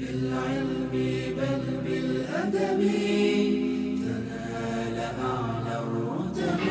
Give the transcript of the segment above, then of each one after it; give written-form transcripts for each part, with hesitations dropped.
بالعلم بل بالأدب تنال أعلى الرتب.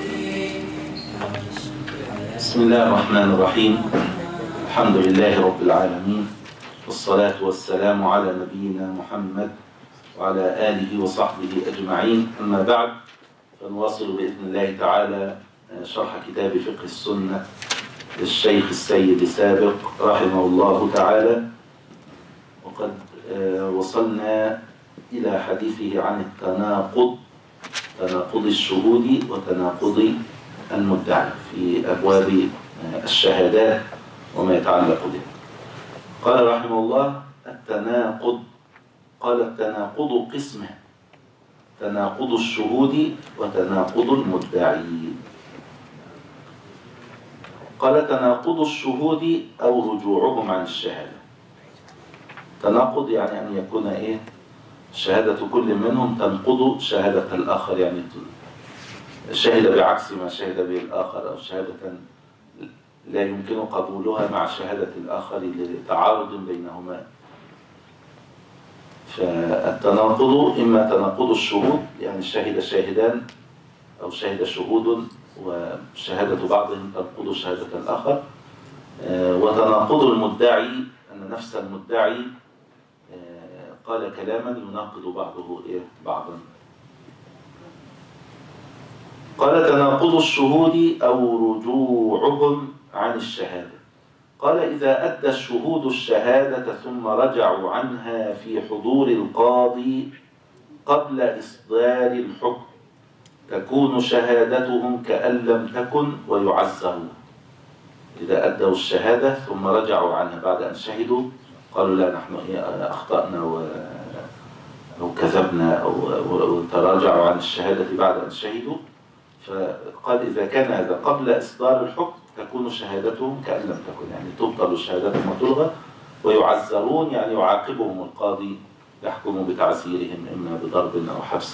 بسم الله الرحمن الرحيم. الحمد لله رب العالمين، والصلاة والسلام على نبينا محمد وعلى آله وصحبه أجمعين. أما بعد، فنواصل بإذن الله تعالى شرح كتاب فقه السنة للشيخ السيد سابق رحمه الله تعالى. وقد وصلنا إلى حديثه عن التناقض، تناقض الشهود وتناقض المدعي في أبواب الشهادات وما يتعلق به. قال رحمه الله التناقض، قال التناقض قسمه: تناقض الشهود وتناقض المدعي. قال تناقض الشهود أو رجوعهم عن الشهادة. تناقض يعني أن يكون شهادة كل منهم تنقض شهادة الآخر، يعني شهد بعكس ما شهد به الآخر، أو شهادة لا يمكن قبولها مع شهادة الآخر لتعارض بينهما. فالتناقض إما تناقض الشهود، يعني شهد شاهدان أو شهد شهود وشهادة بعضهم تنقض شهادة الآخر. وتناقض المدعي أن نفس المدعي قال كلاما يناقض بعضه بعضا. قال تناقض الشهود أو رجوعهم عن الشهادة. قال إذا أدى الشهود الشهادة ثم رجعوا عنها في حضور القاضي قبل إصدار الحكم تكون شهادتهم كأن لم تكن ويعزرون. إذا أدوا الشهادة ثم رجعوا عنها بعد أن شهدوا، قالوا لا نحن أخطأنا أو كذبنا أو تراجعوا عن الشهادة بعد أن شهدوا، فقال إذا كان هذا قبل إصدار الحكم تكون شهادتهم كأن لم تكن، يعني تبطل شهادتهم وتلغى، ويعزرون يعني يعاقبهم القاضي، يحكم بتعزيرهم إما بضرب أو حبس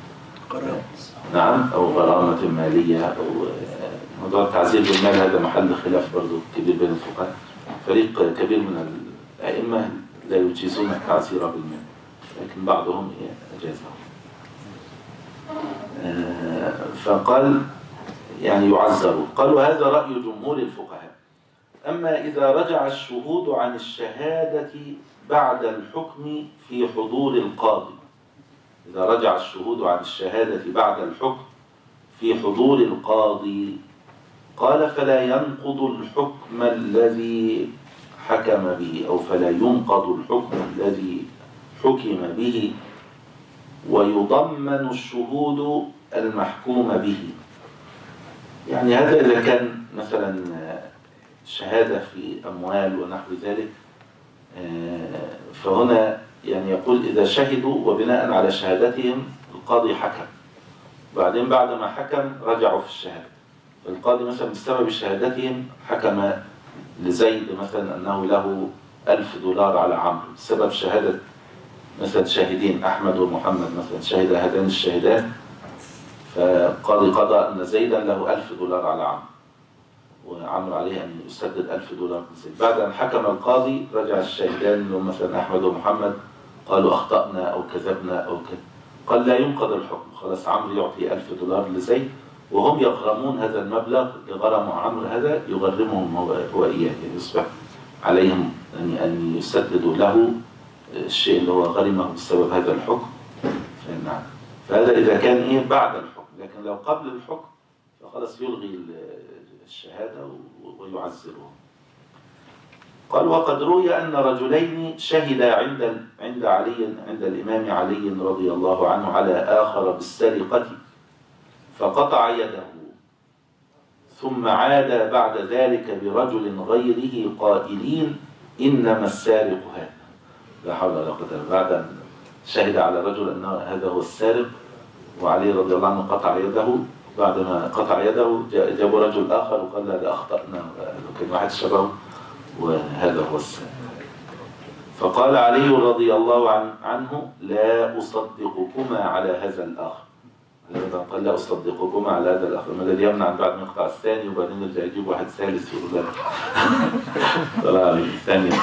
أو غرامة مالية. أو موضوع التعزير بالمال هذا محل خلاف برضو كبير بين الفقهاء. فريق كبير من الأئمة لا يجيزون التعزير بالمال، لكن بعضهم أجازه. فقال يعني يعزرون. قالوا هذا رأي جمهور الفقهاء. أما إذا رجع الشهود عن الشهادة بعد الحكم في حضور القاضي، إذا رجع الشهود عن الشهادة بعد الحكم في حضور القاضي، قال فلا ينقض الحكم الذي حكم به، أو فلا ينقض الحكم الذي حكم به، ويضمن الشهود المحكوم به. يعني هذا إذا كان مثلا شهادة في أموال ونحو ذلك، فهنا يعني يقول إذا شهدوا وبناء على شهادتهم القاضي حكم، بعدين بعد ما حكم رجعوا في الشهادة، فالقاضي مثلا بسبب شهادتهم حكم لزيد مثلا أنه له $1000 على عمرو بسبب شهادة مثلا شاهدين أحمد ومحمد، مثلا شهد هذان الشاهدان، فالقاضي قضى أن زيدا له $1000 على عمرو، وعمرو عليه أن يسدد $1000 لزيد. بعد أن حكم القاضي رجع الشاهدان اللي هم مثلا أحمد ومحمد قالوا أخطأنا أو كذبنا أو كذا، قال لا ينقض الحكم، خلاص عمرو يعطي $1000 لزيد، وهم يغرمون هذا المبلغ لغرم عمرو هذا، يغرمهم هو إياه، يعني يصبح عليهم أن يسددوا له الشيء اللي هو غرمه بسبب هذا الحكم. نعم. فهذا إذا كان بعد الحكم، لكن لو قبل الحكم فخلاص يلغي الشهادة ويعزرهم. قال وقد روي أن رجلين شهدا عند الإمام علي رضي الله عنه على آخر بالسرقة فقطع يده، ثم عاد بعد ذلك برجل غيره قائلين إنما السارق هذا. لا حول ولا قوة إلا بالله. بعد أن شهد على رجل أن هذا هو السارق وعلي رضي الله عنه قطع يده، بعد ما قطع يده جابوا رجل آخر وقال لا أخطأنا، كان واحد شبهه وهذا هو السارق. فقال علي رضي الله عنه لا أصدقكما على هذا الآخر. قال لا أصدقكما على هذا الآخر، ما الذي يمنع بعد ما يقطع الثاني وبعدين يرجع يجيب واحد ثالث يقول لا طلع الثاني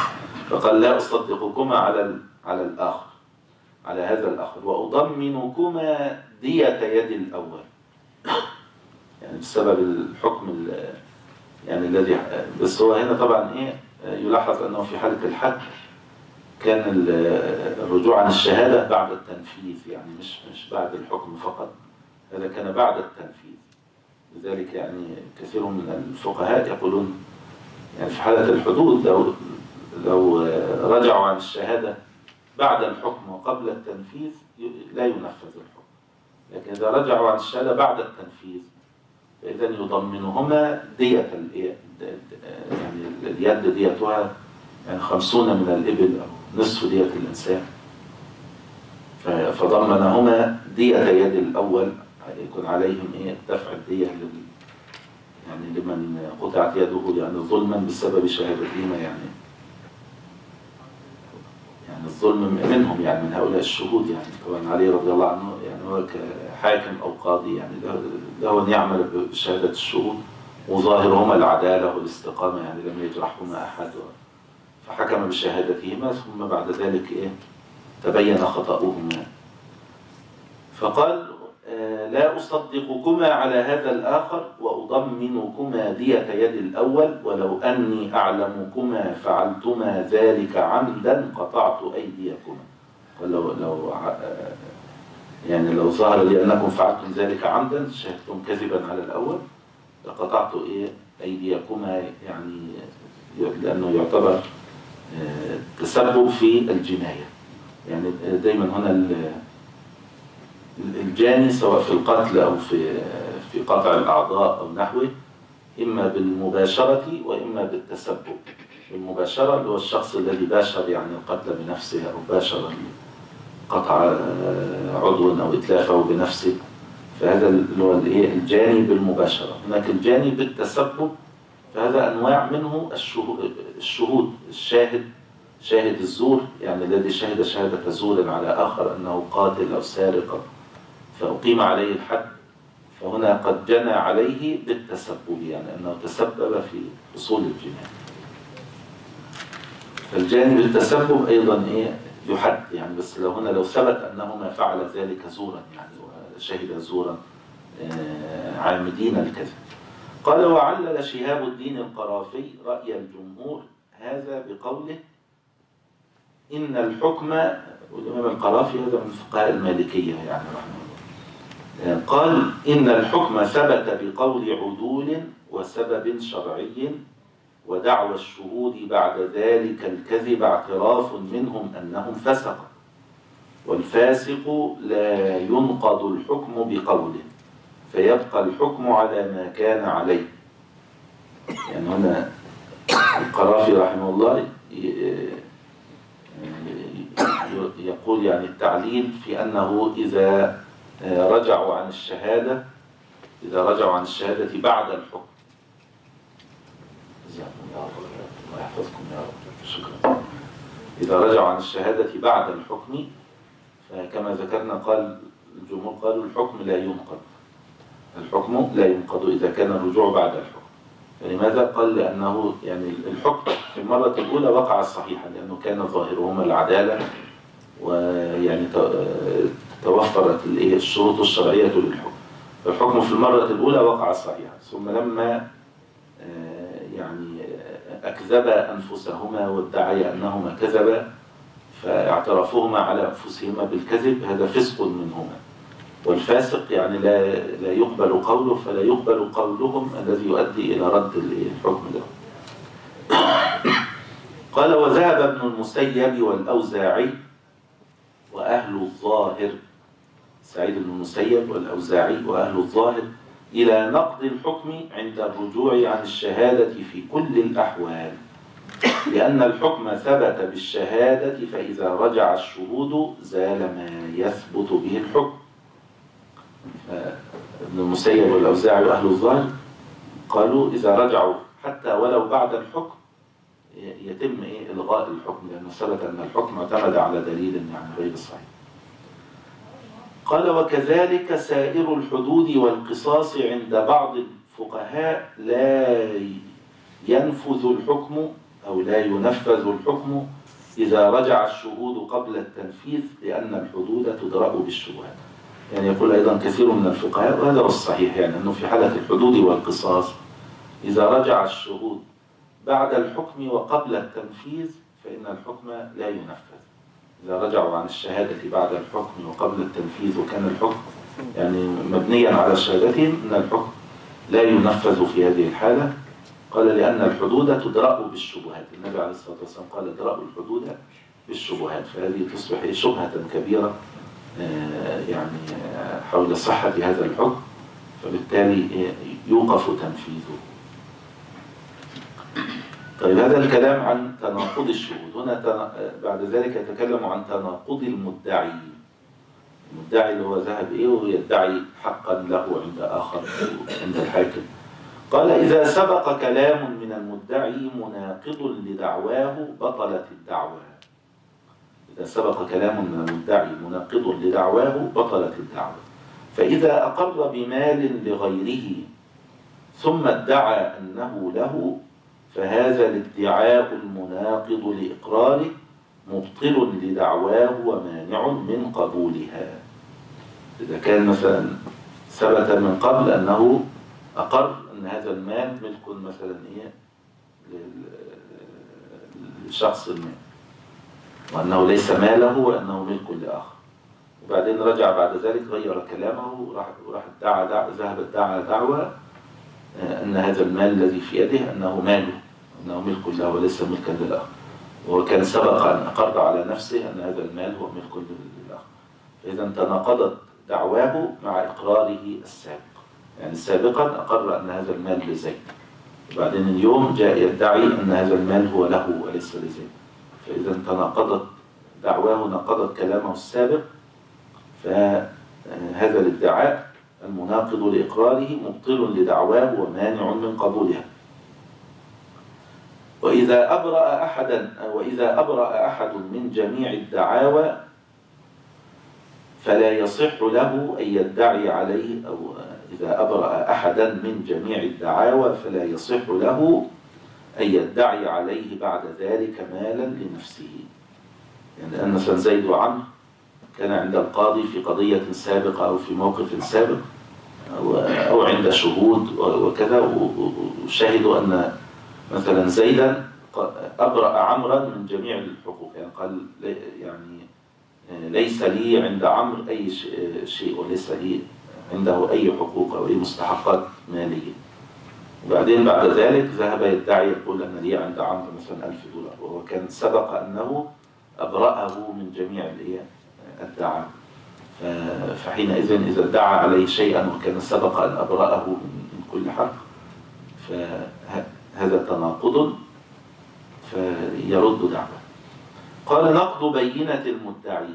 فقال لا أصدقكما على الآخر، على هذا الآخر، وأضمنكما دية يد الأول. يعني بسبب الحكم يعني الذي، بس هو هنا طبعا إيه يلاحظ أنه في حالة الحد كان الرجوع عن الشهادة بعد التنفيذ، يعني مش بعد الحكم فقط، هذا كان بعد التنفيذ. لذلك يعني كثير من الفقهاء يقولون يعني في حالة الحدود لو رجعوا عن الشهادة بعد الحكم وقبل التنفيذ لا ينفذ الحكم، لكن إذا رجعوا عن الشهادة بعد التنفيذ فإذا يضمنهما دية يعني اليد ديتها يعني 50 من الإبل أو نصف دية الإنسان، فضمنهما دية يد الأول، يكون عليهم دفع الدية يعني لمن قطعت يده يعني ظلما بسبب شهادتهما، يعني الظلم منهم، يعني من هؤلاء الشهود. يعني طبعا علي رضي الله عنه يعني هو كحاكم أو قاضي يعني له أن يعمل بشهادة الشهود، وظاهرهما العدالة والاستقامة، يعني لم يجرحهما أحد، فحكم بشهادتهما، ثم بعد ذلك تبين خطأهما. فقال لا أصدقكما على هذا الآخر وأضمنكما دية يد الأول، ولو أني أعلمكما فعلتما ذلك عمدا قطعت أيديكما. يعني لو ظهر لي أنكم فعلتم ذلك عمدا، شهدتم كذبا على الأول، لقطعت أيديكما، يعني لأنه يعتبر تسبب في الجناية. يعني دايما هنا الجاني سواء في القتل أو في قطع الأعضاء أو نحوه، إما بالمباشرة وإما بالتسبب. بالمباشرة اللي هو الشخص الذي باشر يعني القتل بنفسه، أو باشر قطع عضو أو إتلافه بنفسه، فهذا اللي هو الجاني بالمباشرة. هناك الجاني بالتسبب، فهذا أنواع منه الشهود، شاهد الزور، يعني الذي شهد شهادة زور على آخر أنه قاتل أو سارق فأقيم عليه الحد، فهنا قد جنى عليه بالتسبب، يعني أنه تسبب في حصول الجناية. فالجاني بالتسبب أيضا يحد، يعني بس لو ثبت أنهما فعل ذلك زورا، يعني وشهد زورا عامدين الكذب. قال وعلل شهاب الدين القرافي رأي الجمهور هذا بقوله إن الحكم، والإمام القرافي هذا من فقهاء المالكية يعني رحمه الله، قال إن الحكم ثبت بقول عدول وسبب شرعي، ودعوى الشهود بعد ذلك الكذب اعتراف منهم أنهم فسق، والفاسق لا ينقض الحكم بقوله، فيبقى الحكم على ما كان عليه. يعني هنا القرافي رحمه الله يقول يعني التعليل في أنه إذا رجعوا عن الشهادة بعد الحكم، الله يحفظكم يا رب، شكرا. إذا رجعوا عن الشهادة بعد الحكم، فكما ذكرنا قال الجمهور قالوا الحكم لا ينقض إذا كان الرجوع بعد الحكم. فلماذا؟ قال لأنه يعني الحكم في المرة الأولى وقع صحيحا، لأنه كان ظاهرهما العدالة، ويعني توفرت الشروط الشرعية للحكم، فالحكم في المرة الأولى وقع صحيحا. ثم لما يعني أكذبا أنفسهما وادعيا أنهما كذبا، فاعترفوهما على أنفسهما بالكذب، هذا فسق منهما. والفاسق يعني لا يقبل قوله، فلا يقبل قولهم الذي يؤدي إلى رد الحكم له. قال وذهب ابن المسيب والأوزاعي وأهل الظاهر، سعيد بن المسيب والأوزاعي وأهل الظاهر، إلى نقض الحكم عند الرجوع عن الشهادة في كل الأحوال، لأن الحكم ثبت بالشهادة، فإذا رجع الشهود زال ما يثبت به الحكم. ابن المسيب والأوزاعي وأهل الظاهر قالوا إذا رجعوا حتى ولو بعد الحكم يتم إلغاء الحكم، لأنه ثبت أن الحكم اعتمد على دليل يعني غير صحيح. قال وكذلك سائر الحدود والقصاص عند بعض الفقهاء لا ينفذ الحكم أو لا ينفذ الحكم إذا رجع الشهود قبل التنفيذ لأن الحدود تدرأ بالشبهات. يعني يقول أيضا كثير من الفقهاء، وهذا هو الصحيح، يعني أنه في حالة الحدود والقصاص إذا رجع الشهود بعد الحكم وقبل التنفيذ فإن الحكم لا ينفذ. إذا رجعوا عن الشهادة بعد الحكم وقبل التنفيذ وكان الحكم يعني مبنيا على شهادتهم، أن الحكم لا ينفذ في هذه الحالة. قال لأن الحدود تدرأ بالشبهات، النبي عليه الصلاة والسلام قال ادرأوا الحدود بالشبهات، فهذه تصبح شبهة كبيرة يعني حول صحة هذا الحكم، فبالتالي يوقف تنفيذه. طيب هذا الكلام عن تناقض الشهود. هنا بعد ذلك يتكلم عن تناقض المدعي. المدعي اللي هو ذهب ويدعي حقا له عند آخر عند الحاكم. قال إذا سبق كلام من المدعي مناقض لدعواه بطلت الدعوى. إذا سبق كلام من المدعي مناقض لدعواه بطلت الدعوى. فإذا أقر بمال لغيره ثم ادعى أنه له فهذا الادعاء المناقض لإقراره مبطل لدعواه ومانع من قبولها. إذا كان مثلا ثبت من قبل أنه أقر أن هذا المال ملك مثلا لشخص ما، وأنه ليس ماله وأنه ملك لآخر، وبعدين رجع بعد ذلك غير كلامه وراح ذهب ادعى دعوى أن هذا المال الذي في يده أنه ماله، أنه ملك له وليس ملكا للآخر، وكان سبق أن أقر على نفسه أن هذا المال هو ملك للآخر. فإذا تناقضت دعواه مع إقراره السابق. يعني سابقا أقر أن هذا المال لزيد، وبعدين اليوم جاء يدعي أن هذا المال هو له وليس لزيد. فإذا تناقضت دعواه، ناقضت كلامه السابق، فهذا الادعاء المناقض لإقراره مبطل لدعواه ومانع من قبولها. وإذا أبرأ أحد من جميع الدعاوى فلا يصح له أن يدعي عليه، أو إذا أبرأ أحدا من جميع الدعاوى فلا يصح له أن يدعي عليه بعد ذلك مالا لنفسه. يعني أن مثلا زيد وعمرو كان عند القاضي في قضية سابقة أو في موقف سابق أو عند شهود وكذا، وشهدوا أن مثلا زيدا أبرأ عمرا من جميع الحقوق، يعني قال يعني ليس لي عند عمرو أي شيء وليس لي عنده أي حقوق أو أي مستحقات مالية. وبعدين بعد ذلك ذهب يدعي يقول أن لي عند عمرو مثلا $1000، وهو كان سبق أنه أبرأه من جميع الدعاوى. فحينئذ إذا ادعى عليه شيئا وكان سبق أن أبرأه من كل حق فهذا تناقض فيرد دعوة. قال نقض بينة المدعي.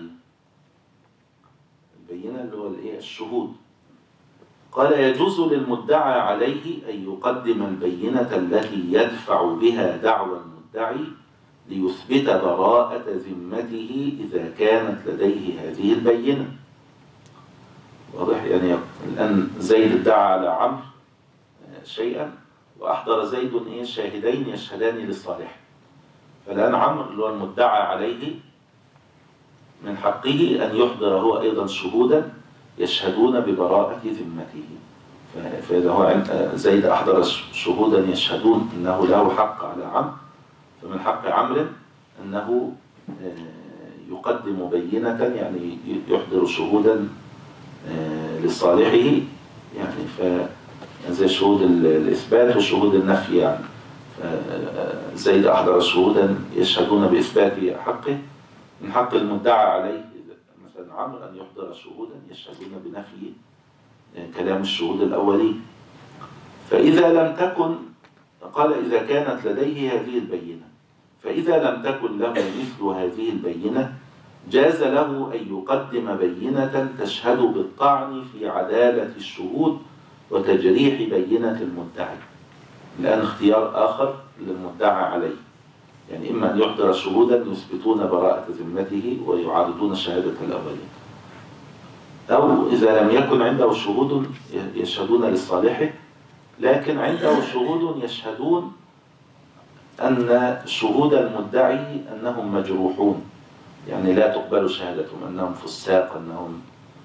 البينة اللي هو الشهود. قال يجوز للمدعى عليه أن يقدم البينة التي يدفع بها دعوى المدعي ليثبت براءة ذمته إذا كانت لديه هذه البينة. واضح؟ يعني الآن زيد ادعى على عمرو شيئا وأحضر زيد شاهدين يشهدان لصالحه، فالآن عمرو اللي هو المدعى عليه من حقه أن يحضر هو أيضا شهودا يشهدون ببراءة ذمته. فإذا هو زيد أحضر شهودا يشهدون أنه له حق على عمرو، فمن حق عمرو أنه يقدم بينة، يعني يحضر شهودا لصالحه، يعني زي شهود الإثبات وشهود النفي. يعني زيد أحضر شهودا يشهدون بإثبات حقه، من حق المدعى عليه مثلا عمرو أن يحضر شهودا يشهدون بنفي كلام الشهود الأولين. فإذا لم تكن، قال إذا كانت لديه هذه البينة، فإذا لم تكن له مثل هذه البينة جاز له أن يقدم بينة تشهد بالطعن في عدالة الشهود وتجريح بينة المدعي. الآن اختيار آخر للمدعى عليه، يعني إما أن يحضر شهودا يثبتون براءة ذمته ويعارضون شهادة الأولين، أو إذا لم يكن عنده شهود يشهدون لصالحه لكن عنده شهود يشهدون أن شهود المدعي أنهم مجروحون، يعني لا تقبل شهادتهم، أنهم فساق، أنهم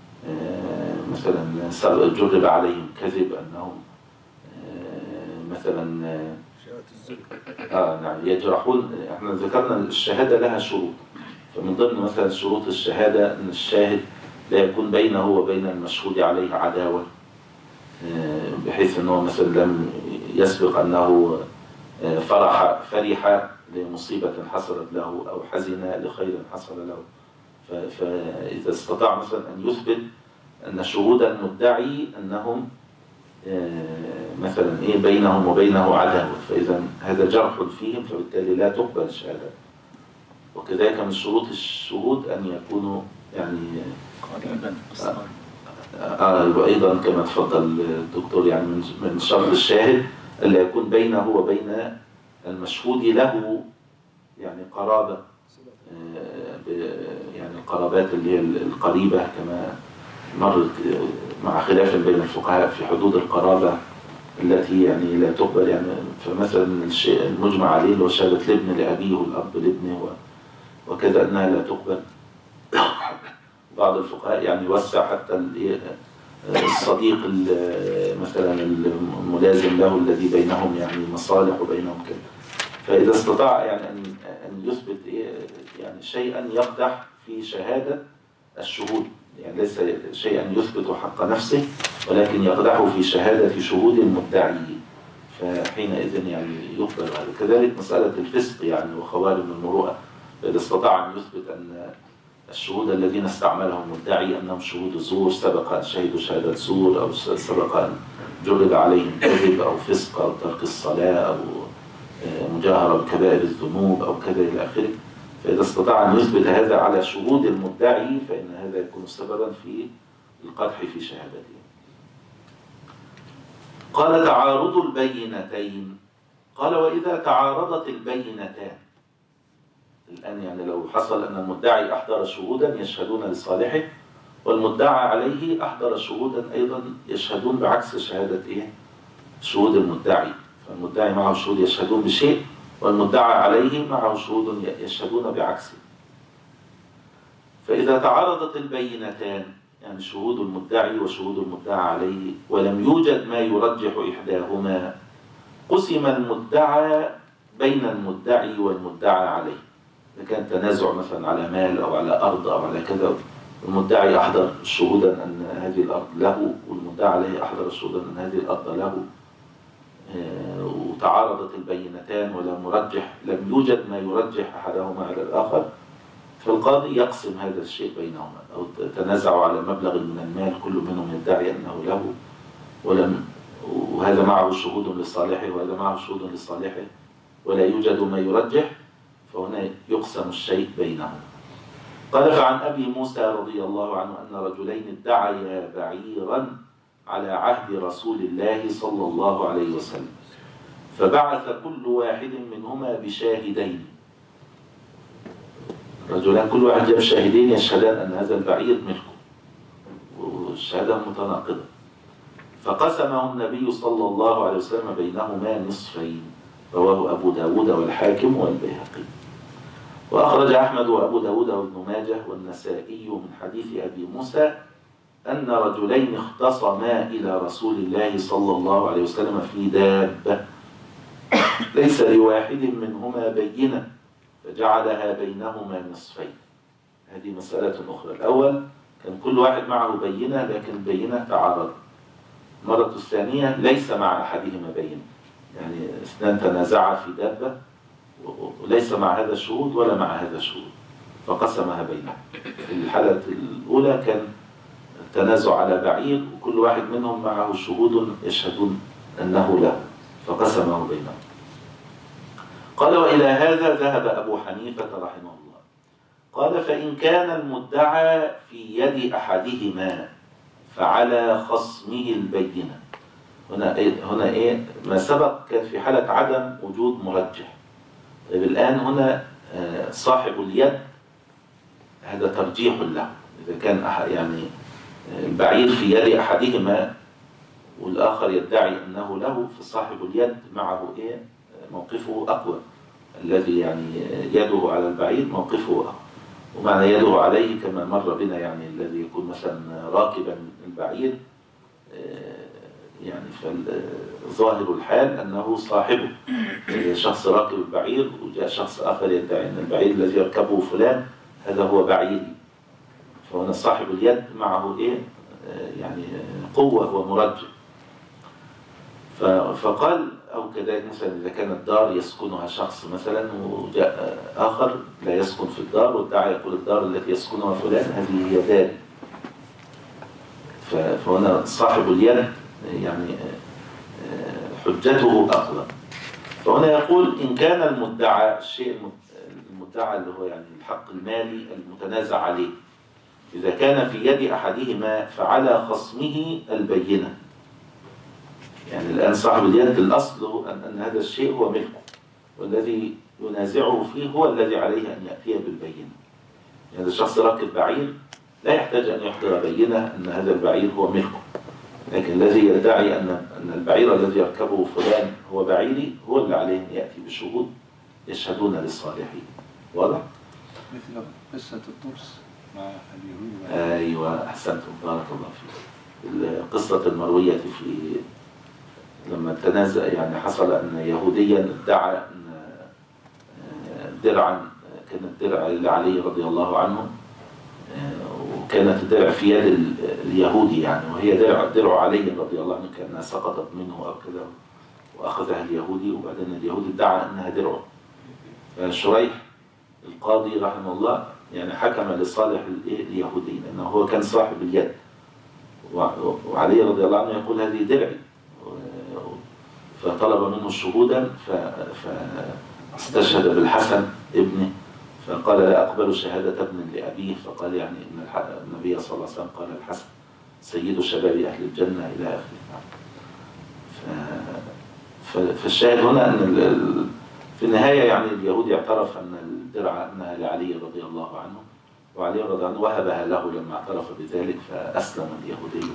مثلا جرب عليهم كذب، أنهم مثلا نعم يجرحون. احنا ذكرنا الشهادة لها شروط، فمن ضمن مثلا شروط الشهادة أن الشاهد لا يكون بينه وبين المشهود عليه عداوة، بحيث أنه مثلا لم يسبق أنه فرح لمصيبة حصلت له أو حزن لخير حصل له. فإذا استطاع مثلا أن يثبت أن شهود المدعي أنهم مثلا بينهم وبينه عداوة، فإذا هذا جرح فيهم، فبالتالي لا تقبل الشهادة. وكذلك من شروط الشهود أن يكونوا يعني أيضا كما تفضل الدكتور، يعني من شرط الشاهد ألا يكون بينه وبين المشهود له يعني قرابة، يعني القرابات اللي هي القريبة كما مرت مع خلاف بين الفقهاء في حدود القرابة التي يعني لا تقبل. يعني فمثلا الشيء المجمع عليه اللي هو شهادة الابن لأبيه والأب لابنه وكذا أنها لا تقبل. بعض الفقهاء يعني يوسع حتى الصديق مثلا الملازم له الذي بينهم يعني مصالح وبينهم كذا. فإذا استطاع يعني أن يثبت يعني شيئا يقدح في شهادة الشهود، يعني ليس شيئا يثبت حق نفسه ولكن يقدح في شهادة شهود المدعي، فحينئذ يعني يقبل هذا. كذلك مسألة الفسق يعني وخوارم المروءة، إذا استطاع أن يثبت أن الشهود الذين استعملهم المدعي أنهم شهود زور، سبق أن شهدوا شهادة زور، أو سبق أن جرب عليهم كذب أو فسق أو ترك الصلاة أو مجاهرة بكبائر الذنوب أو كذا إلى آخره. فإذا استطاع أن يثبت هذا على شهود المدعي فإن هذا يكون سببا في القدح في شهادته. قال تعارض البينتين. قال وإذا تعارضت البينتان، الآن يعني لو حصل أن المدعي أحضر شهودا يشهدون لصالحه والمدعى عليه أحضر شهودا أيضا يشهدون بعكس شهادة شهود المدعي، فالمدعي معه شهود يشهدون بشيء والمدعى عليه معه شهود يشهدون بعكسه. فإذا تعارضت البينتان، يعني شهود المدعي وشهود المدعى عليه، ولم يوجد ما يرجح إحداهما، قسم المدعى بين المدعي والمدعى عليه. إذا كان تنازع مثلا على مال أو على أرض أو على كذا، المدعي أحضر شهودا أن هذه الأرض له والمدعى عليه أحضر شهودا أن هذه الأرض له، وتعارضت البينتان لم يوجد ما يرجح أحدهما على الآخر، فالقاضي يقسم هذا الشيء بينهما. أو تنازعوا على مبلغ من المال كل منهم يدعي أنه له وهذا معه شهود لصالحه وهذا معه شهود لصالحه ولا يوجد ما يرجح، فهنا يقسم الشيء بينهم. قال فعن أبي موسى رضي الله عنه أن رجلين ادعيا بعيرا على عهد رسول الله صلى الله عليه وسلم، فبعث كل واحد منهما بشاهدين. رجلان كل واحد جاب شاهدين يشهدان أن هذا البعير ملكه، والشهادة متناقضة، فقسمه النبي صلى الله عليه وسلم بينهما نصفين. رواه أبو داود والحاكم والبيهقي. وأخرج أحمد وأبو داود وابن ماجه والنسائي من حديث أبي موسى أن رجلين اختصما إلى رسول الله صلى الله عليه وسلم في دابة ليس لواحد منهما بينة فجعلها بينهما نصفين. هذه مسألة أخرى. الأول كان كل واحد معه بينة لكن البينة تعارض. المرة الثانية ليس مع أحدهما بينة، يعني اثنان تنازعا في دابة وليس مع هذا الشهود ولا مع هذا الشهود فقسمها بينهم. في الحالة الأولى كان التنازع على بعير وكل واحد منهم معه شهود يشهدون أنه له فقسمه بينهم. قال وإلى هذا ذهب أبو حنيفة رحمه الله. قال فإن كان المدعى في يد أحدهما فعلى خصمه البينة. هنا ما سبق كان في حالة عدم وجود مرجح. طيب الآن هنا صاحب اليد هذا ترجيح له. إذا كان يعني البعير في يد أحدهما والآخر يدعي أنه له، فصاحب اليد معه موقفه أقوى، الذي يعني يده على البعير موقفه آخر. ومعنى يده عليه كما مر بنا يعني الذي يكون مثلا راكبا البعير يعني فظاهر الحال أنه صاحبه، شخص راكب البعير وجاء شخص آخر يدعي أن البعير الذي يركبه فلان هذا هو بعيري، فهنا صاحب اليد معه إيه يعني قوة ومرجع. فقال أو كذلك مثلا إذا كانت دار يسكنها شخص مثلا وجاء آخر لا يسكن في الدار وادعى يقول الدار التي يسكنها فلان هذه هي داري، فهنا صاحب اليد يعني حجته أقوى. فهنا يقول إن كان المدعى الشيء المدعى اللي هو يعني الحق المالي المتنازع عليه إذا كان في يد أحدهما فعلى خصمه البينة. يعني الآن صاحب اليد الأصل هو أن هذا الشيء هو ملكه والذي ينازعه فيه هو الذي عليه أن يأتي بالبينة. يعني الشخص راكب بعير لا يحتاج أن يحضر بينة أن هذا البعير هو ملكه، لكن الذي يدعي أن البعير الذي يركبه فلان هو بعيري هو اللي عليه أن يأتي بشهود يشهدون لصالحه. واضح؟ مثل قصة الطرس مع اليهود. أيوة أحسنتم بارك الله فيك. القصة المروية في لما تنازع يعني حصل أن يهوديا ادعى أن درعا كانت درع لعلي رضي الله عنه وكانت الدرع في يد اليهودي يعني وهي درع علي رضي الله عنه كأنها سقطت منه أو كذا وأخذها اليهودي وبعدين اليهودي ادعى أنها درعه. فشريح القاضي رحمه الله يعني حكم لصالح اليهودي لأنه هو كان صاحب اليد وعلي رضي الله عنه يقول هذه درعي، فطلب منه شهودا فاستشهد بالحسن ابنه فقال لا أقبل شهادة ابن لأبيه، فقال يعني إن النبي صلى الله عليه وسلم قال الحسن سيد شباب أهل الجنة إلى آخره. فالشاهد هنا أن في النهاية يعني اليهودي اعترف أن الدرع أنها لعلي رضي الله عنه وعلي رضي الله عنه وهبها له لما اعترف بذلك فأسلم اليهودي.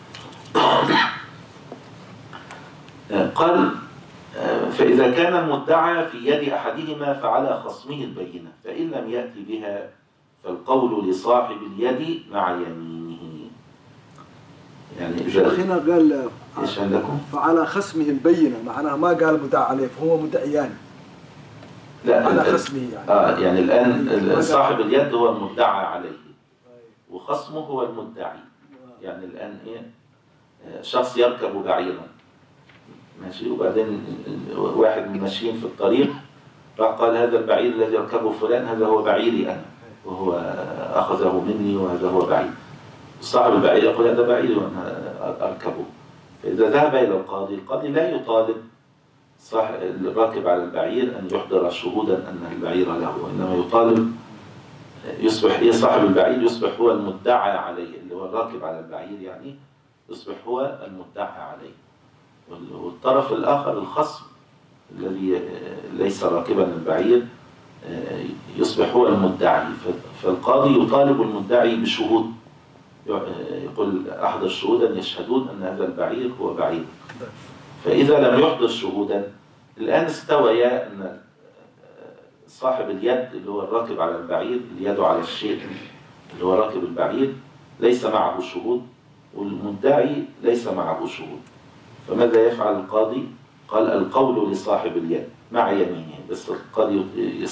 قال فإذا كان المدعى في يد أحدهما فعلى خصمه البينة فإن لم يأتي بها فالقول لصاحب اليد مع يمينه. يعني إذا هنا قال إيش عندكم؟ فعلى خصمه البينة معناها ما قال مدعى عليه فهو مدعيان. لا على خصمه يعني. يعني الآن صاحب اليد هو المدعى عليه وخصمه هو المدعي. يعني الآن إيه شخص يركب بعيرا ماشي وبعدين واحد من ماشيين في الطريق راح قال هذا البعير الذي يركبه فلان هذا هو بعيري أنا وهو أخذه مني وهذا هو بعير. صاحب البعير يقول هذا بعيري وأنا أركبه. فإذا ذهب إلى القاضي لا يطالب صاحب الراكب على البعير أن يحضر شهودا أن البعير له وإنما يطالب يصبح صاحب البعير يصبح هو المدعى عليه اللي هو الراكب على البعير يعني يصبح هو المدعى عليه والطرف الآخر الخصم الذي ليس راكبا البعير يصبح هو المدعي. فالقاضي يطالب المدعي بشهود يقول أحضر شهودا يشهدون أن هذا البعير هو بعير. فإذا لم يحضر شهودا الآن استويا أن صاحب اليد اللي هو الراكب على البعير اللي يده على الشيء اللي هو راكب البعير ليس معه شهود والمدعي ليس معه شهود. فماذا يفعل القاضي؟ قال القول لصاحب اليد مع يمينه بس القاضي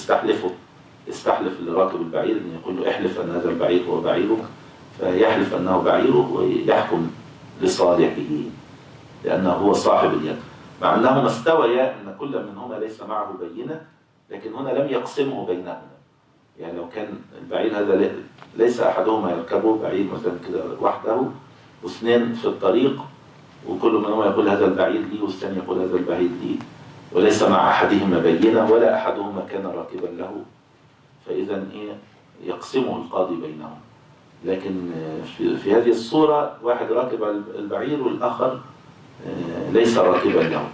يستحلف اللي راكب البعير أن يقول له احلف أن هذا البعير هو بعيرك فيحلف أنه بعيره ويحكم لصالحه لأنه هو صاحب اليد مع أنهما استويا أن كل منهما ليس معه بينة لكن هنا لم يقسمه بينهما. يعني لو كان البعير هذا ليس أحدهما يركبه بعير مثلا كده وحده واثنين في الطريق وكل منهما يقول هذا البعير لي والثاني يقول هذا البعير لي وليس مع أحدهما بينة ولا أحدهما كان راكبا له فإذا يقسمه القاضي بينهم. لكن في هذه الصورة واحد راكب البعير والآخر ليس راكبا له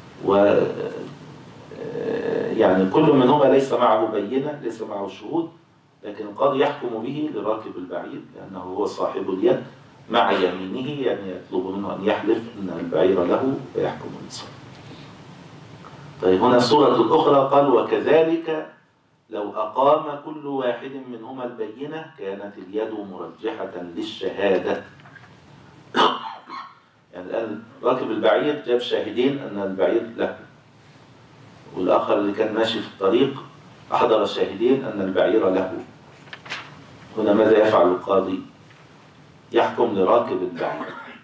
يعني كل منهما ليس معه بينة ليس معه شهود لكن القاضي يحكم به لراكب البعير لأنه هو صاحب اليد مع يمينه يعني يطلب منه أن يحلف أن البعير له فيحكم الإنسان. طيب هنا سورة أخرى قال وكذلك لو أقام كل واحد منهما البينة كانت اليد مرجحة للشهادة. يعني الآن راكب البعير جاب شاهدين أن البعير له، والآخر اللي كان ماشي في الطريق أحضر شاهدين أن البعير له. هنا ماذا يفعل القاضي؟ يحكم لراكب البعير،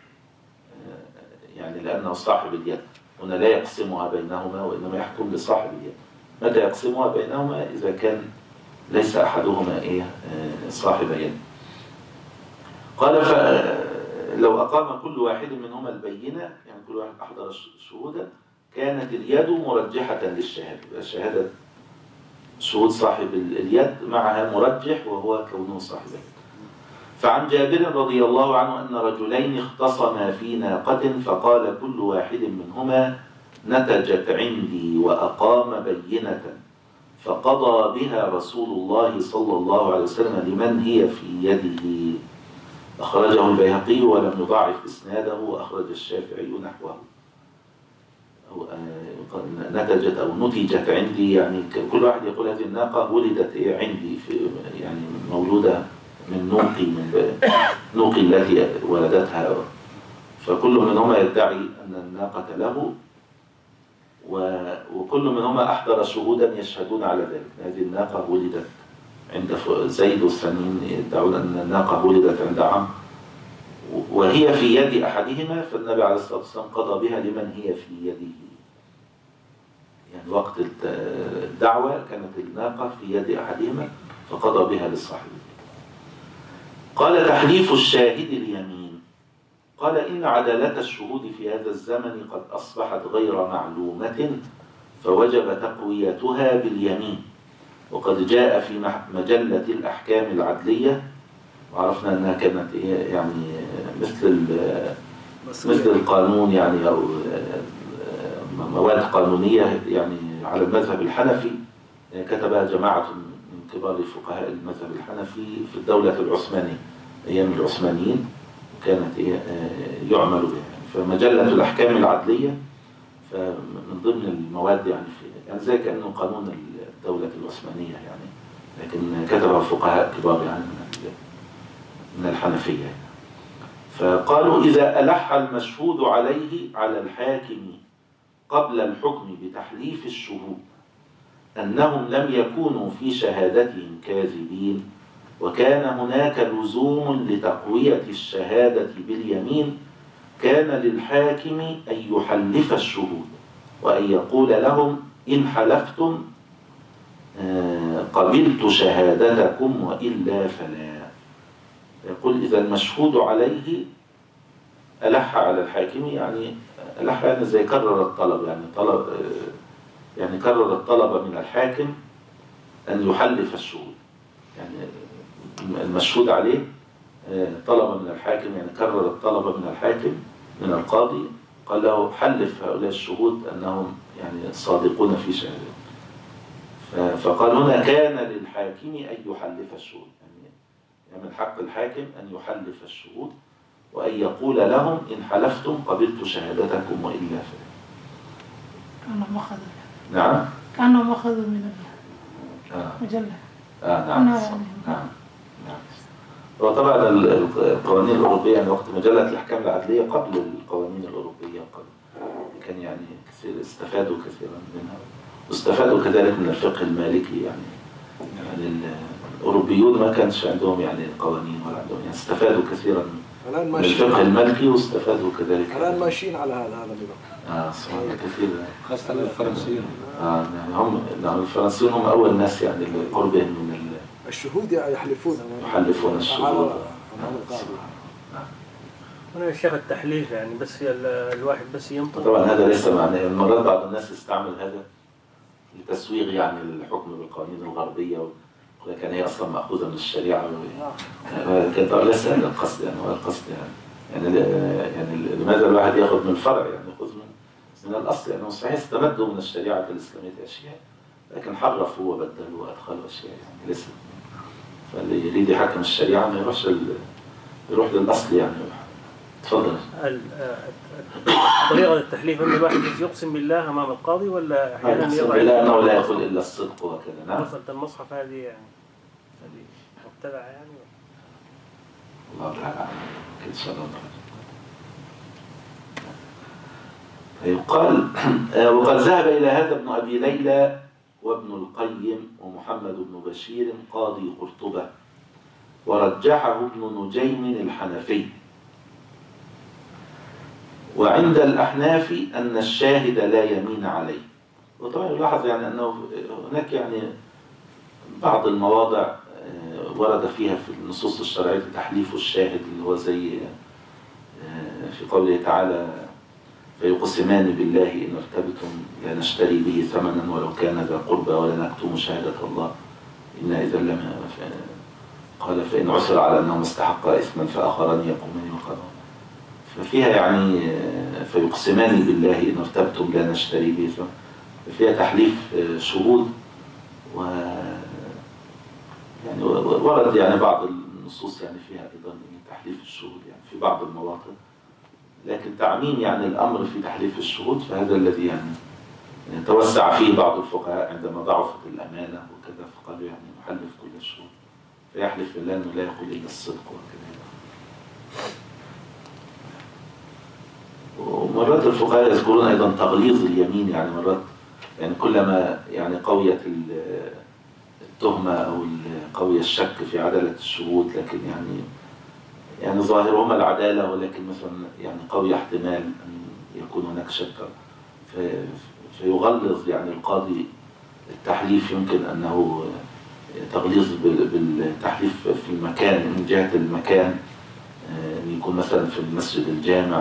يعني لأنه صاحب اليد. هنا لا يقسمها بينهما وإنما يحكم لصاحب اليد. متى يقسمها بينهما؟ إذا كان ليس أحدهما صاحب يد. قال لو أقام كل واحد منهما البينة، يعني كل واحد أحضر شهودا، كانت اليد مرجحة للشهادة. الشهادة شهود صاحب اليد معها مرجح وهو كونه صاحب اليد. فعن جابر رضي الله عنه أن رجلين اختصما في ناقة فقال كل واحد منهما نتجت عندي وأقام بينة فقضى بها رسول الله صلى الله عليه وسلم لمن هي في يده. أخرجه البيهقي ولم يضاعف إسناده، وأخرج الشافعي نحوه. أو نتجت أو نتجت عندي، يعني كل واحد يقول هذه الناقة ولدت عندي، في يعني مولودة من نوقي التي ولدتها. فكل منهما يدعي أن الناقة له، وكل منهما أحضر شهودا يشهدون على ذلك. هذه الناقة ولدت عند زيد، والثانيين يدعون أن الناقة ولدت عند عمرو وهي في يد أحدهما، فالنبي عليه الصلاة والسلام قضى بها لمن هي في يده. يعني وقت الدعوة كانت الناقة في يد أحدهما فقضى بها لصاحبه. قال تحليف الشاهد اليمين. قال إن عدالة الشهود في هذا الزمن قد أصبحت غير معلومة، فوجب تقويتها باليمين. وقد جاء في مجلة الأحكام العدلية، وعرفنا أنها كانت يعني مثل القانون، يعني أو مواد قانونية يعني على المذهب الحنفي، كتبها جماعة من كبار فقهاء المذهب الحنفي في الدولة العثمانية أيام العثمانيين، كانت يعمل بها. فمجلة الأحكام العدلية فمن ضمن المواد، يعني زي كأنه قانون الدولة العثمانية يعني، لكن كتبها فقهاء كبار يعني من الحنفية. فقالوا إذا ألح المشهود عليه على الحاكم قبل الحكم بتحليف الشهود أنهم لم يكونوا في شهادتهم كاذبين، وكان هناك لزوم لتقوية الشهادة باليمين، كان للحاكم أن يحلف الشهود وأن يقول لهم إن حلفتم قبلت شهادتكم وإلا فلا. يقول إذا المشهود عليه ألح على الحاكم، يعني ألح يعني زي كرر الطلب، يعني كرر الطلب من الحاكم أن يحلف الشهود. يعني المشهود عليه طلب من الحاكم، يعني كرر الطلب من الحاكم من القاضي، قال له حلف هؤلاء الشهود أنهم يعني صادقون في شهادتهم. فقال هنا كان للحاكم أن يحلف الشهود، يعني من حق الحاكم أن يحلف الشهود وأن يقول لهم إن حلفتم قبلت شهادتكم وإلا فلا. كانوا أخذوا. نعم. كانوا أخذوا من المجلة. نعم. نعم. وطبعا القوانين الأوروبية، يعني وقت مجلة الأحكام العدلية قبل القوانين الأوروبية، كان يعني كثير استفادوا كثيرا منها، واستفادوا كذلك من الفقه المالكي. يعني الأوروبيون ما كانش عندهم يعني قوانين ولا عندهم، يعني استفادوا كثيرا من الفقه المالكي، واستفادوا كذلك. الآن ماشيين على هذا النظام. سبحان الله كثير. خاصة الفرنسيين. يعني هم الفرنسيين هم أول ناس يعني قربهم من الشهود يحلفون الشهود. هنا يا شيخ التحليف يعني بس الواحد بس ينطق. طبعا هذا ليس معناه، المرات بعض الناس يستعمل هذا لتسويغ يعني الحكم بالقوانين الغربية، ولكن هي أصلا مأخوذة من الشريعة. كان طبعا ليس هذا القصد، يعني هو القصد يعني لماذا الواحد يأخذ من الفرع، يعني يأخذ من الأصل، يعني صحيح استمدوا من الشريعة الإسلامية أشياء، لكن حرفوا وبدلوا وأدخلوا أشياء يعني ليس. فاللي يريد يحكم الشريعة ما يروح للأصل، يعني تفضل. طريقة التحليف أن الواحد يقسم بالله أمام القاضي ولا أحيانا أقسم بالله أنه لا يقول إلا الصدق وكذا. نعم. مسألة المصحف هذه يعني هذه مبتدعة يعني. الله تعالى أعلم. إن شاء الله. يقال وقد ذهب إلى هذا ابن أبي ليلى وابن القيم ومحمد بن بشير قاضي قرطبة، ورجحه ابن نجيم الحنفي. وعند الأحناف أن الشاهد لا يمين عليه. وطبعا يلاحظ يعني أنه هناك يعني بعض المواضع ورد فيها في النصوص الشرعية تحليف الشاهد، اللي هو زي في قوله تعالى فيقسمان بالله إن ارتبتم لا نشتري به ثمنا ولو كان ذا قربى ولا نكتم شهادة الله إنا إذا لم قال فإن عثر على أنهم استحقا إثما فآخران يقومان مقامهم. ففيها يعني فيقسمان بالله إن ارتبتم لا نشتري به ثمنا، فيها تحليف شهود. و يعني ورد يعني بعض النصوص يعني فيها أيضا تحليف الشهود يعني في بعض المواطن، لكن تعميم يعني الأمر في تحليف الشهود فهذا الذي يعني توسع فيه بعض الفقهاء عندما ضعفت الأمانة وكذا، فقالوا يعني نحلف كل الشهود، فيحلف بالله أنه لا يقول إلا الصدق وكذا. ومرات الفقهاء يذكرون أيضا تغليظ اليمين، يعني مرات يعني كلما يعني قويت التهمة أو قوي الشك في عدالة الشهود، لكن يعني ظاهرهما العدالة، ولكن مثلا يعني قوي احتمال أن يكون هناك شك، فيغلظ يعني القاضي التحليف. يمكن أنه تغليظ بالتحليف في المكان من جهة المكان، أن يكون مثلا في المسجد الجامع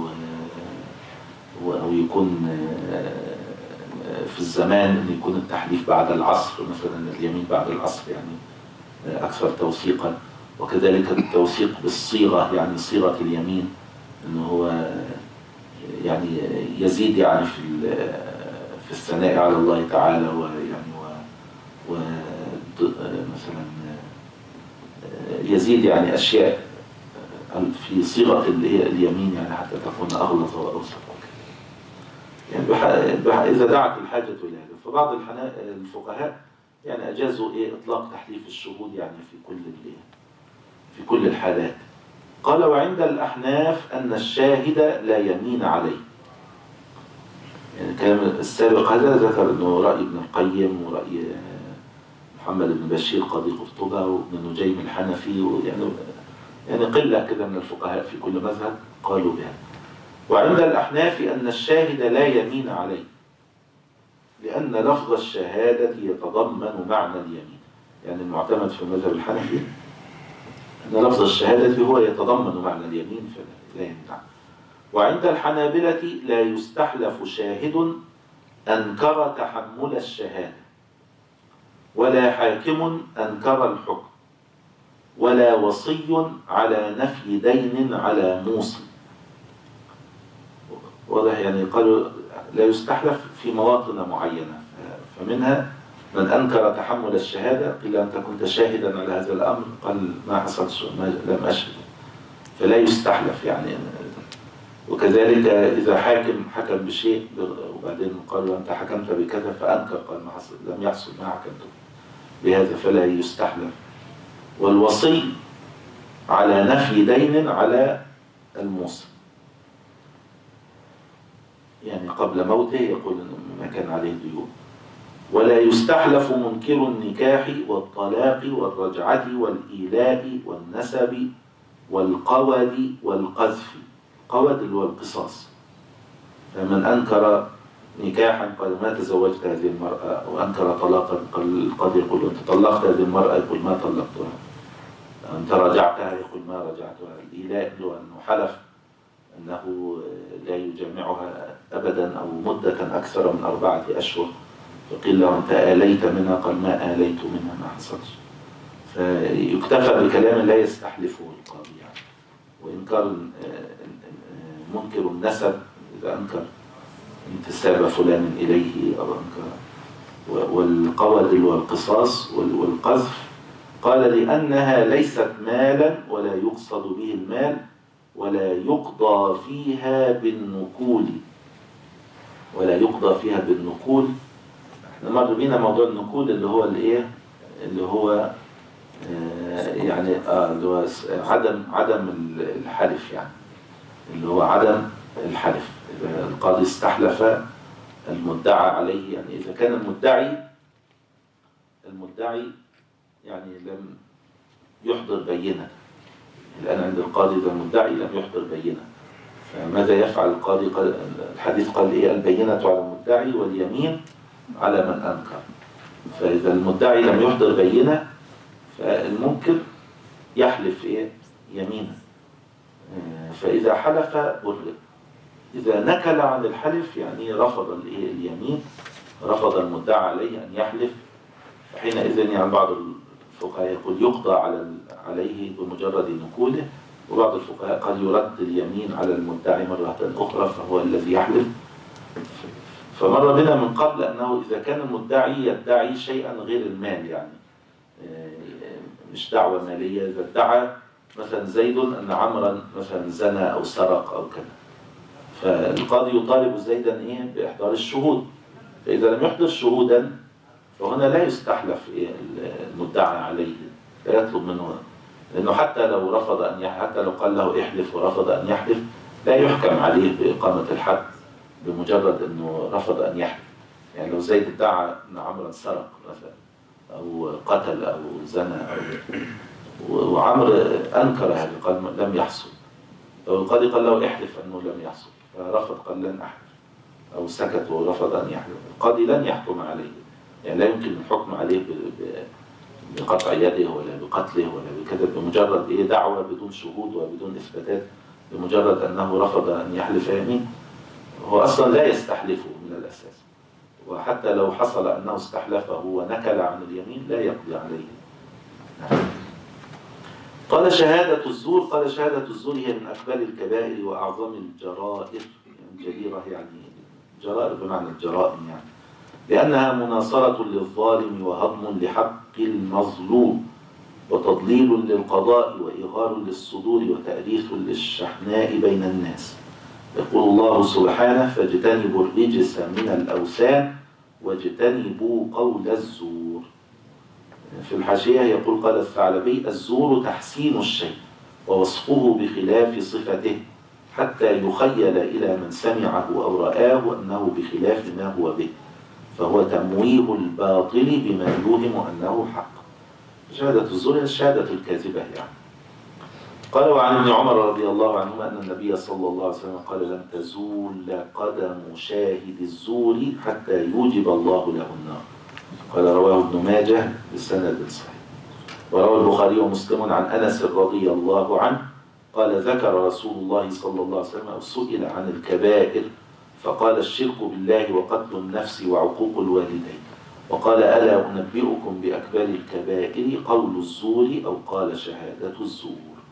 أو يكون في الزمان أن يكون التحليف بعد العصر، مثلا اليمين بعد العصر يعني أكثر توثيقا. وكذلك التوثيق بالصيغة، يعني صيغة اليمين أنه هو يعني يزيد يعني في الثناء على الله تعالى، ويعني مثلا يزيد يعني أشياء في صيغة اليمين يعني حتى تكون أغلظ وأوثق. يعني إذا دعت الحاجة إلى هذا، فبعض الفقهاء يعني أجازوا إطلاق تحليف الشهود يعني في كل الحالات. قال وعند الأحناف أن الشاهد لا يمين عليه. يعني الكلام السابق هذا ذكر أنه رأي ابن القيم ورأي محمد بن بشير قاضي قرطبة وابن نجيم الحنفي، يعني قلة كده من الفقهاء في كل مذهب قالوا بها. وعند الأحناف أن الشاهد لا يمين عليه، لأن لفظ الشهادة يتضمن معنى اليمين. يعني المعتمد في المذهب الحنفي أن لفظ الشهادة هو يتضمن معنى اليمين فلا يمنع. وعند الحنابلة لا يستحلف شاهد أنكر تحمل الشهادة، ولا حاكم أنكر الحكم، ولا وصي على نفي دين على موصي. واضح؟ يعني قالوا لا يستحلف في مواطن معينة، فمنها من أنكر تحمل الشهادة قيل أنت كنت شاهدا على هذا الأمر، قال ما حصلش لم أشهد، فلا يستحلف يعني. وكذلك إذا حاكم حكم بشيء وبعدين قالوا أنت حكمت بكذا فأنكر، قال ما حصل لم يحصل ما حكمت بهذا فلا يستحلف. والوصي على نفي دين على الموصي، يعني قبل موته يقول ما كان عليه ديون. ولا يستحلف منكر النكاح والطلاق والرجعة والإيلاء والنسب والقود والقذف. قود اللي هو القصاص، فمن أنكر نكاحا قال ما تزوجت هذه المرأة، وأنكر طلاقا قد يقول أنت طلقت هذه المرأة، يقول ما طلقتها. أنت رجعتها، يقول ما رجعتها. الإيلاء هو أنه حلف أنه لا يجامعها أبدا أو مدة أكثر من 4 أشهر، فقيل له أنت آليت منها، قال ما آليت منها ما حصلش. فيكتفى بكلام لا يستحلفه القاضي يعني. وإنكار منكر النسب إذا أنكر انتساب فلان إليه أو أنكر. والقود والقصاص والقذف قال لأنها ليست مالا ولا يقصد به المال، ولا يقضى فيها بالنقول. ولا يقضى فيها بالنقول. احنا مر بينا موضوع النقول اللي هو الايه، اللي هو اللي هو عدم الحلف، يعني اللي هو عدم الحلف. إذا القاضي استحلف المدعى عليه، يعني إذا كان المدعي يعني لم يحضر بينة. الآن عند القاضي إذا المدعي لم يحضر بينة، فماذا يفعل القاضي؟ الحديث قال إيه؟ البينة على المدعي واليمين على من أنكر. فإذا المدعي لم يحضر بينة فالمنكر يحلف إيه؟ يمينا. فإذا حلف برئ. إذا نكل عن الحلف يعني رفض اليمين، رفض المدعى عليه أن يحلف، فحينئذ يعني بعض الفقهاء يقول يقضى عليه بمجرد نكوله، وبعض الفقهاء قال يرد اليمين على المدعي مرة أخرى فهو الذي يحلف. فمر بنا من قبل أنه إذا كان المدعي يدعي شيئا غير المال، يعني مش دعوة مالية، إذا ادعى مثلا زيد أن عمرا مثلا زنى أو سرق أو كذا، فالقاضي يطالب زيدا إيه؟ بإحضار الشهود. فإذا لم يحضر شهودا فهنا لا يستحلف المدعى عليه، لا يطلب منه، لأنه حتى لو رفض حتى لو قال له احلف ورفض أن يحلف لا يحكم عليه بإقامة الحد بمجرد أنه رفض أن يحلف. يعني لو زيد ادعى أن عمرا سرق مثلا أو قتل أو زنى وعمر أنكر هذا، قال لم يحصل، لو القاضي قال له احلف أنه لم يحصل فرفض قال لن أحلف، أو سكت ورفض أن يحلف، القاضي لن يحكم عليه، يعني لا يمكن الحكم عليه بقطع يده ولا بقتله ولا بكذا، بمجرد إيه؟ دعوة بدون شهود وبدون إثباتات، بمجرد أنه رفض أن يحلف يمين. هو أصلا لا يستحلفه من الأساس، وحتى لو حصل أنه استحلفه ونكل عن اليمين لا يقضي عليه. قال شهادة الزور. قال شهادة الزور هي من أكبر الكبائر وأعظم الجرائر، يعني جريرة يعني جرائر بمعنى الجرائم، يعني لأنها مناصرة للظالم وهضم لحق المظلوم وتضليل للقضاء وإغار للصدور وتأريخ للشحناء بين الناس. يقول الله سبحانه فاجتنبوا الرجس من الأوثان واجتنبوا قول الزور. في الحاشية يقول قال الثعلبي الزور تحسين الشيء ووصفه بخلاف صفته حتى يخيل إلى من سمعه أو رآه أنه بخلاف ما هو به، فهو تمويه الباطل بما يوهم أنه حق. شهادة الزور هي الشهادة الكاذبة يعني. قال وعن ابن عمر رضي الله عنهما أن النبي صلى الله عليه وسلم قال لن تزول قدم شاهد الزور حتى يوجب الله له النار. قال رواه ابن ماجه بسند صحيح. وروى البخاري ومسلم عن أنس رضي الله عنه قال ذكر رسول الله صلى الله عليه وسلم أو سئل عن الكبائر فقال الشرك بالله وقتل النفس وعقوق الوالدين، وقال ألا أنبئكم بأكبر الكبائر قول الزور أو قال شهادة الزور.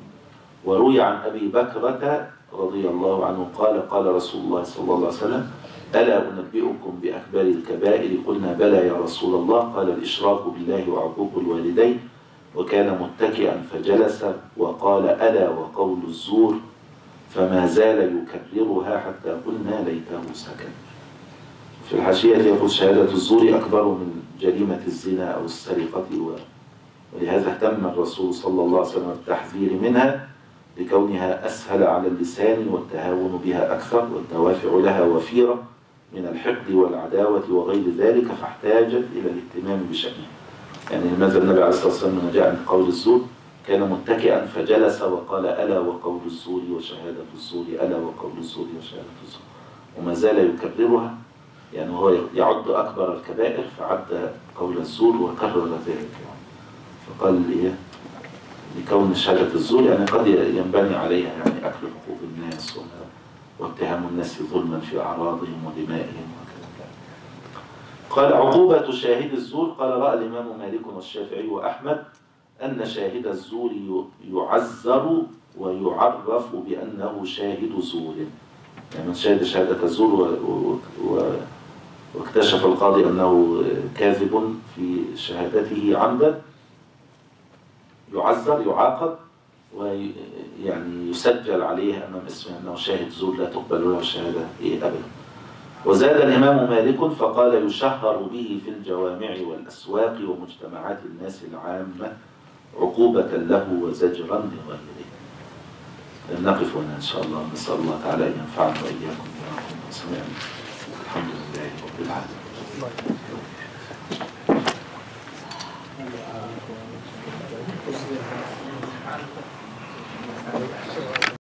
وروي عن أبي بكرة رضي الله عنه قال قال رسول الله صلى الله عليه وسلم ألا أنبئكم بأكبر الكبائر؟ قلنا بلى يا رسول الله. قال الإشراك بالله وعقوق الوالدين، وكان متكئا فجلس وقال ألا وقول الزور، فما زال يكررها حتى قلنا ليته سكت. في الحاشية يقول شهادة الزور أكبر من جريمة الزنا أو السرقة، ولهذا اهتم الرسول صلى الله عليه وسلم بالتحذير منها لكونها أسهل على اللسان والتهاون بها أكثر، والدوافع لها وفيرة من الحقد والعداوة وغير ذلك، فاحتاجت إلى الاهتمام بشأنها. يعني لماذا النبي عليه الصلاة والسلام لما جاء عند قول الزور كان متكئا فجلس وقال ألا وقول الزور وشهادة الزور، ألا وقول الزور وشهادة الزور، وما زال يكررها، يعني هو يعد أكبر الكبائر فعد قول الزور وكرر ذلك، يعني فقال إيه لكون شهادة الزور يعني قد ينبني عليها يعني أكل حقوق الناس واتهام الناس ظلما في أعراضهم ودمائهم وكذا. قال عقوبة شاهد الزور. قال رأى الإمام مالك والشافعي وأحمد أن شاهد الزور يعزر ويعرف بأنه شاهد زور، يعني من شاهد شهادة الزور واكتشف القاضي أنه كاذب في شهادته عمدا يعزر يعاقب، ويعني يسجل عليه أمام اسمه أنه شاهد زور لا تقبل له الشهادة أبدا. وزاد الإمام مالك فقال يشهر به في الجوامع والأسواق ومجتمعات الناس العامة عقوبة له وزجرا لغيره. نقف هنا إن شاء الله، نسأل الله تعالى أن ينفعنا وإياكم بما كنا سمعنا. الحمد لله رب العالمين.